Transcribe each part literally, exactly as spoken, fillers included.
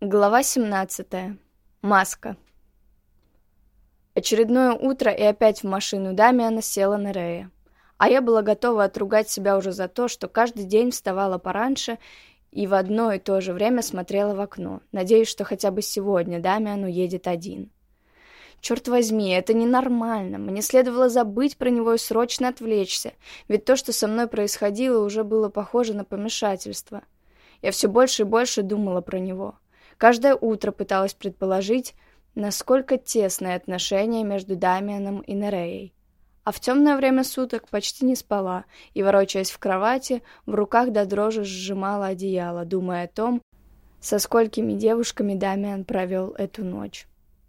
Глава семнадцатая. Маска. Очередное утро, и опять в машину Дамиана села Нерея. А я была готова отругать себя уже за то, что каждый день вставала пораньше и в одно и то же время смотрела в окно, надеясь, что хотя бы сегодня Дамиан уедет один. Черт возьми, это ненормально. Мне следовало забыть про него и срочно отвлечься, ведь то, что со мной происходило, уже было похоже на помешательство. Я все больше и больше думала про него. Каждое утро пыталась предположить, насколько тесные отношения между Дамианом и Нереей. А в темное время суток почти не спала и, ворочаясь в кровати, в руках до дрожи сжимала одеяло, думая о том, со сколькими девушками Дамиан провел эту ночь.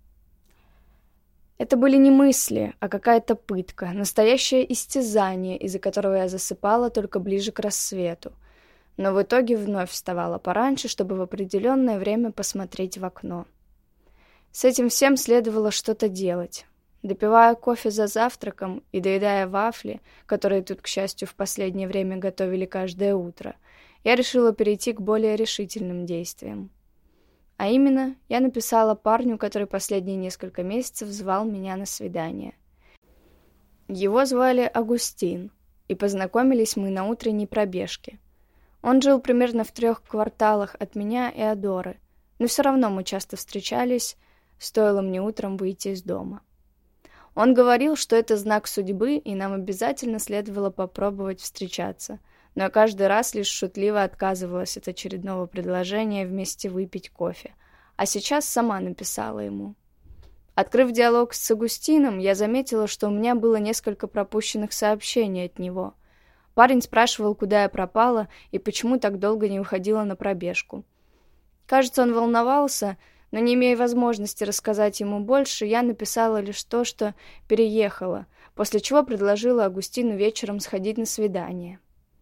Это были не мысли, а какая-то пытка, настоящее истязание, из-за которого я засыпала только ближе к рассвету. Но в итоге вновь вставала пораньше, чтобы в определенное время посмотреть в окно. С этим всем следовало что-то делать. Допивая кофе за завтраком и доедая вафли, которые тут, к счастью, в последнее время готовили каждое утро, я решила перейти к более решительным действиям. А именно, я написала парню, который последние несколько месяцев звал меня на свидание. Его звали Агустин, и познакомились мы на утренней пробежке. Он жил примерно в трех кварталах от меня и Адоры, но все равно мы часто встречались, стоило мне утром выйти из дома. Он говорил, что это знак судьбы, и нам обязательно следовало попробовать встречаться, но я каждый раз лишь шутливо отказывалась от очередного предложения вместе выпить кофе, а сейчас сама написала ему. Открыв диалог с Агустином, я заметила, что у меня было несколько пропущенных сообщений от него. Парень спрашивал, куда я пропала и почему так долго не выходила на пробежку. Кажется, он волновался, но не имея возможности рассказать ему больше, я написала лишь то, что переехала, после чего предложила Агустину вечером сходить на свидание.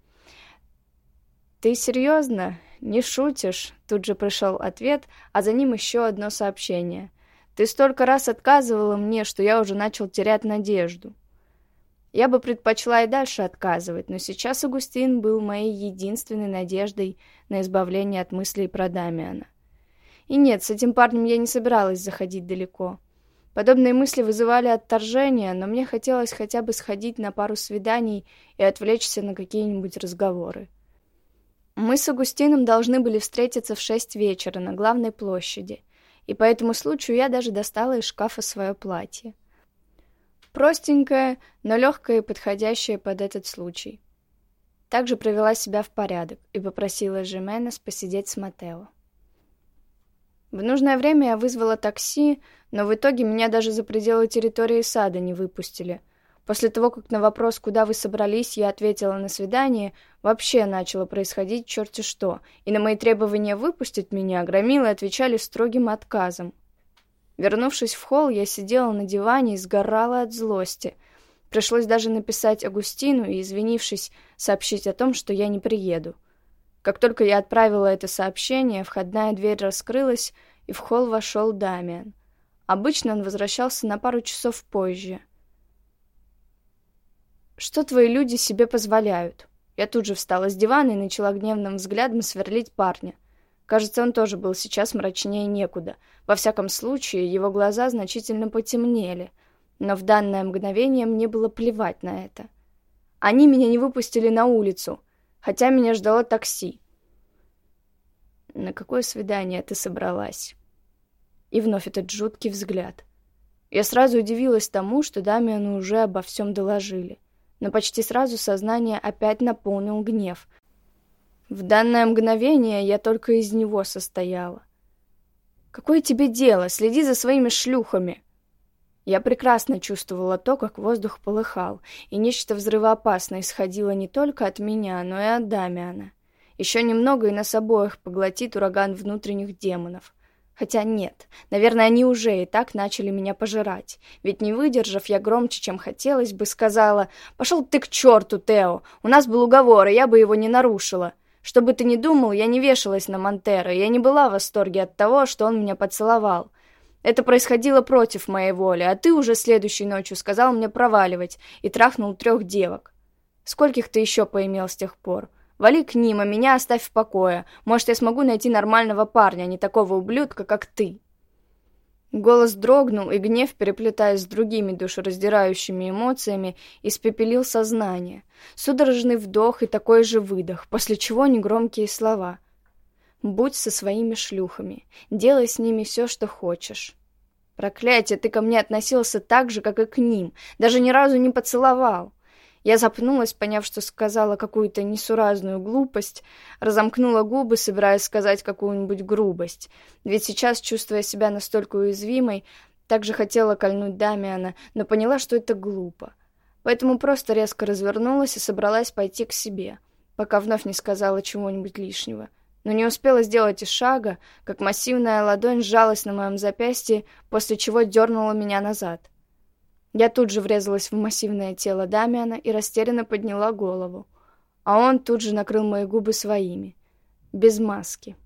«Ты серьезно? Не шутишь?» Тут же пришел ответ, а за ним еще одно сообщение. «Ты столько раз отказывала мне, что я уже начал терять надежду». Я бы предпочла и дальше отказывать, но сейчас Агустин был моей единственной надеждой на избавление от мыслей про Дамиана. И нет, с этим парнем я не собиралась заходить далеко. Подобные мысли вызывали отторжение, но мне хотелось хотя бы сходить на пару свиданий и отвлечься на какие-нибудь разговоры. Мы с Агустином должны были встретиться в шесть вечера на главной площади, и по этому случаю я даже достала из шкафа свое платье. Простенькое, но легкое и подходящее под этот случай. Также привела себя в порядок и попросила Жименес посидеть с Матео. В нужное время я вызвала такси, но в итоге меня даже за пределы территории сада не выпустили. После того, как на вопрос, куда вы собрались, я ответила на свидание, вообще начало происходить черти что, и на мои требования выпустить меня громилы отвечали строгим отказом. Вернувшись в холл, я сидела на диване и сгорала от злости. Пришлось даже написать Агустину и, извинившись, сообщить о том, что я не приеду. Как только я отправила это сообщение, входная дверь раскрылась, и в холл вошел Дамиан. Обычно он возвращался на пару часов позже. «Что твои люди себе позволяют?» Я тут же встала с дивана и начала гневным взглядом сверлить парня. Кажется, он тоже был сейчас мрачнее некуда. Во всяком случае, его глаза значительно потемнели, но в данное мгновение мне было плевать на это. Они меня не выпустили на улицу, хотя меня ждало такси. «На какое свидание ты собралась?» И вновь этот жуткий взгляд. Я сразу удивилась тому, что Дамиану уже обо всем доложили, но почти сразу сознание опять наполнил гнев. В данное мгновение я только из него состояла. «Какое тебе дело? Следи за своими шлюхами!» Я прекрасно чувствовала то, как воздух полыхал, и нечто взрывоопасное исходило не только от меня, но и от Дамиана. Еще немного, и нас обоих поглотит ураган внутренних демонов. Хотя нет, наверное, они уже и так начали меня пожирать. Ведь не выдержав, я громче, чем хотелось бы, сказала: «Пошел ты к черту, Тео! У нас был уговор, и я бы его не нарушила. Что бы ты ни думал, я не вешалась на Монтеро, я не была в восторге от того, что он меня поцеловал. Это происходило против моей воли, а ты уже следующей ночью сказал мне проваливать и трахнул трех девок. Скольких ты еще поимел с тех пор? Вали к ним, а меня оставь в покое. Может, я смогу найти нормального парня, а не такого ублюдка, как ты». Голос дрогнул, и гнев, переплетаясь с другими душераздирающими эмоциями, испепелил сознание. Судорожный вдох и такой же выдох, после чего негромкие слова. «Будь со своими шлюхами, делай с ними все, что хочешь». Проклятие, ты ко мне относился так же, как и к ним, даже ни разу не поцеловал. Я запнулась, поняв, что сказала какую-то несуразную глупость, разомкнула губы, собираясь сказать какую-нибудь грубость. Ведь сейчас, чувствуя себя настолько уязвимой, также хотела кольнуть Дамиана, но поняла, что это глупо. Поэтому просто резко развернулась и собралась пойти к себе, пока вновь не сказала чего-нибудь лишнего. Но не успела сделать и шага, как массивная ладонь сжалась на моем запястье, после чего дернула меня назад. Я тут же врезалась в массивное тело Дамиана и растерянно подняла голову, а он тут же накрыл мои губы своими, без маски.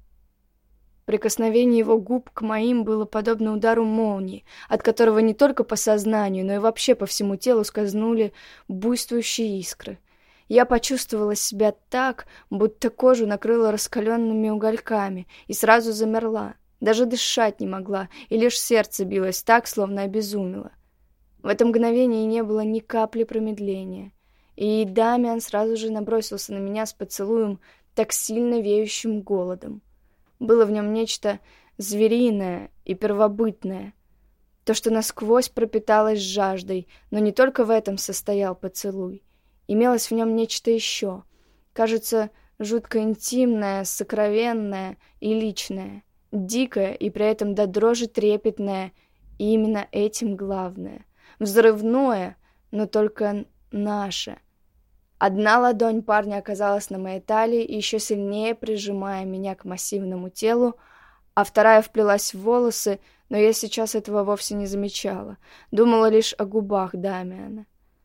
Прикосновение его губ к моим было подобно удару молнии, от которого не только по сознанию, но и вообще по всему телу скользнули буйствующие искры. Я почувствовала себя так, будто кожу накрыла раскаленными угольками, и сразу замерла, даже дышать не могла, и лишь сердце билось так, словно обезумело. В это мгновение не было ни капли промедления, и Дамиан сразу же набросился на меня с поцелуем, так сильно веющим голодом. Было в нем нечто звериное и первобытное, то, что насквозь пропиталось жаждой, но не только в этом состоял поцелуй. Имелось в нем нечто еще, кажется, жутко интимное, сокровенное и личное, дикое и при этом до дрожи трепетное, и именно этим главное. Взрывное, но только наше. Одна ладонь парня оказалась на моей талии, еще сильнее прижимая меня к массивному телу, а вторая вплелась в волосы, но я сейчас этого вовсе не замечала, думала лишь о губах Дамиана.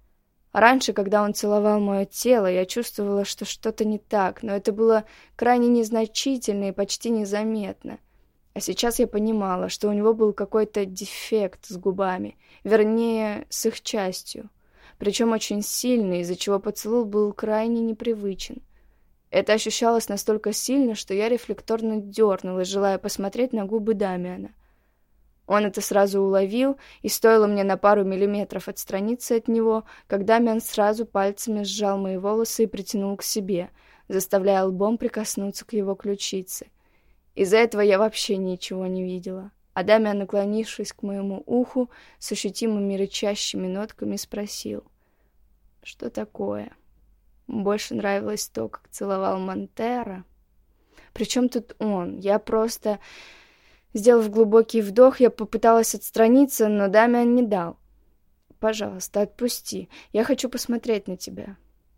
Раньше, когда он целовал мое тело, я чувствовала, что что-то не так, но это было крайне незначительно и почти незаметно. А сейчас я понимала, что у него был какой-то дефект с губами, вернее, с их частью, причем очень сильный, из-за чего поцелуй был крайне непривычен. Это ощущалось настолько сильно, что я рефлекторно дернулась, желая посмотреть на губы Дамиана. Он это сразу уловил, и стоило мне на пару миллиметров отстраниться от него, как Дамиан сразу пальцами сжал мои волосы и притянул к себе, заставляя лбом прикоснуться к его ключице. Из-за этого я вообще ничего не видела. А Дамиан, наклонившись к моему уху, с ощутимыми рычащими нотками спросил: «Что такое? Больше нравилось то, как целовал Монтера? Причем тут он? Я просто...» Сделав глубокий вдох, я попыталась отстраниться, но Дамиан не дал. «Пожалуйста, отпусти. Я хочу посмотреть на тебя».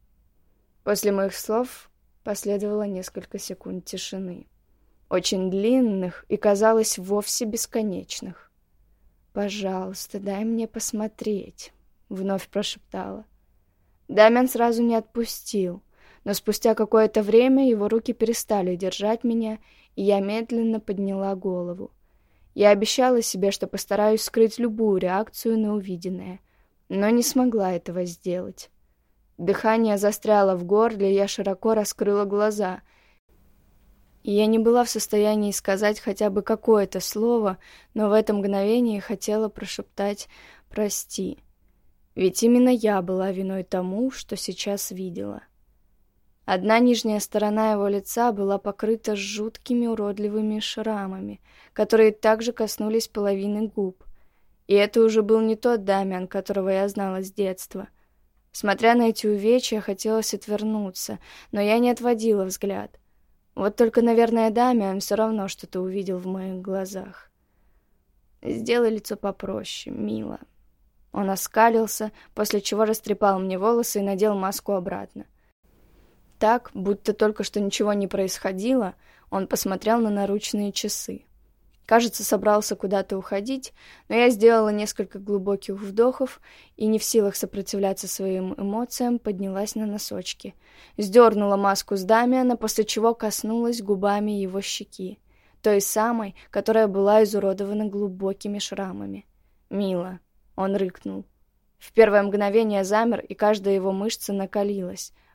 После моих слов последовало несколько секунд тишины, очень длинных и, казалось, вовсе бесконечных. «Пожалуйста, дай мне посмотреть», — вновь прошептала. Дамиан сразу не отпустил, но спустя какое-то время его руки перестали держать меня, и я медленно подняла голову. Я обещала себе, что постараюсь скрыть любую реакцию на увиденное, но не смогла этого сделать. Дыхание застряло в горле, и я широко раскрыла глаза, и я не была в состоянии сказать хотя бы какое-то слово, но в это мгновение хотела прошептать «прости», ведь именно я была виной тому, что сейчас видела. Одна нижняя сторона его лица была покрыта жуткими уродливыми шрамами, которые также коснулись половины губ. И это уже был не тот Дамиан, которого я знала с детства. Смотря на эти увечья, хотелось отвернуться, но я не отводила взгляд. Вот только, наверное, Дамиан все равно что-то увидел в моих глазах. «Сделай лицо попроще, мило». Он оскалился, после чего растрепал мне волосы и надел маску обратно. Так, будто только что ничего не происходило, он посмотрел на наручные часы. Кажется, собрался куда-то уходить, но я сделала несколько глубоких вдохов и, не в силах сопротивляться своим эмоциям, поднялась на носочки. Сдернула маску с Дамиана, после чего коснулась губами его щеки, той самой, которая была изуродована глубокими шрамами. «Мила», — он рыкнул. В первое мгновение замер, и каждая его мышца накалилась.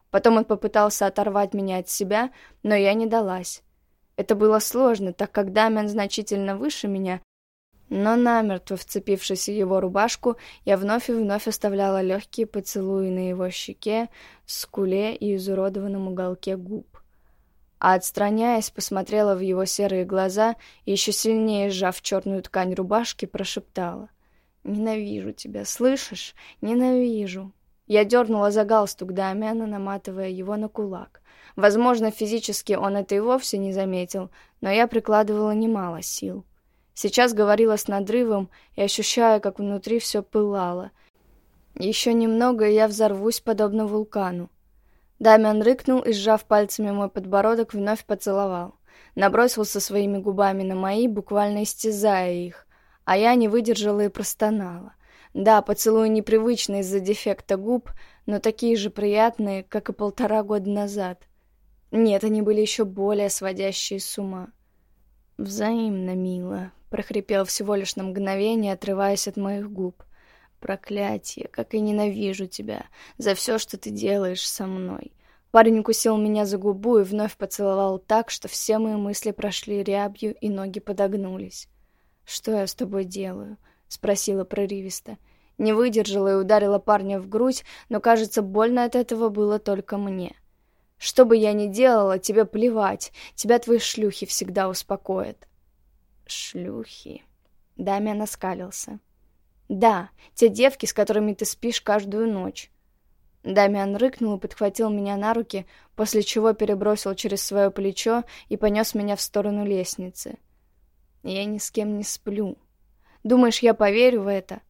Потом он попытался оторвать меня от себя, но я не далась. Это было сложно, так как Дамиан значительно выше меня, но намертво вцепившись в его рубашку, я вновь и вновь оставляла легкие поцелуи на его щеке, скуле и изуродованном уголке губ. А отстраняясь, посмотрела в его серые глаза и, еще сильнее сжав черную ткань рубашки, прошептала: «Ненавижу тебя, слышишь? Ненавижу!» Я дернула за галстук Дамиана, наматывая его на кулак. Возможно, физически он это и вовсе не заметил, но я прикладывала немало сил. Сейчас говорила с надрывом и ощущая, как внутри все пылало. Еще немного, и я взорвусь, подобно вулкану. Дамиан рыкнул и, сжав пальцами мой подбородок, вновь поцеловал. Набросился своими губами на мои, буквально истязая их, а я не выдержала и простонала. Да, поцелуи непривычные из-за дефекта губ, но такие же приятные, как и полтора года назад. Нет, они были еще более сводящие с ума. «Взаимно, мило», — прохрипел всего лишь на мгновение, отрываясь от моих губ. «Проклятие, как я ненавижу тебя за все, что ты делаешь со мной». Парень укусил меня за губу и вновь поцеловал так, что все мои мысли прошли рябью и ноги подогнулись. «Что я с тобой делаю?» — спросила прерывисто. Не выдержала и ударила парня в грудь, но, кажется, больно от этого было только мне. «Что бы я ни делала, тебе плевать. Тебя твои шлюхи всегда успокоят». «Шлюхи?» — Дамиан оскалился. «Да, те девки, с которыми ты спишь каждую ночь». Дамиан рыкнул и подхватил меня на руки, после чего перебросил через свое плечо и понес меня в сторону лестницы. «Я ни с кем не сплю. Думаешь, я поверю в это?»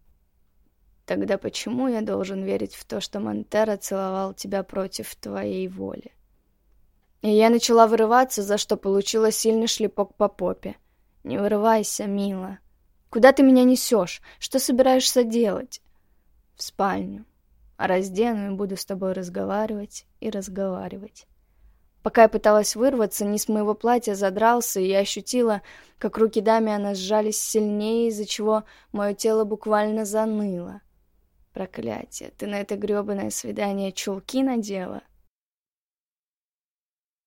«Тогда почему я должен верить в то, что Монтера целовал тебя против твоей воли?» И я начала вырываться, за что получила сильный шлепок по попе. «Не вырывайся, мила. Куда ты меня несешь? Что собираешься делать?» «В спальню. Раздену и буду с тобой разговаривать и разговаривать». Пока я пыталась вырваться, низ моего платья задрался, и я ощутила, как руки Дамиана сжались сильнее, из-за чего мое тело буквально заныло. «Проклятие, ты на это грёбаное свидание чулки надела?»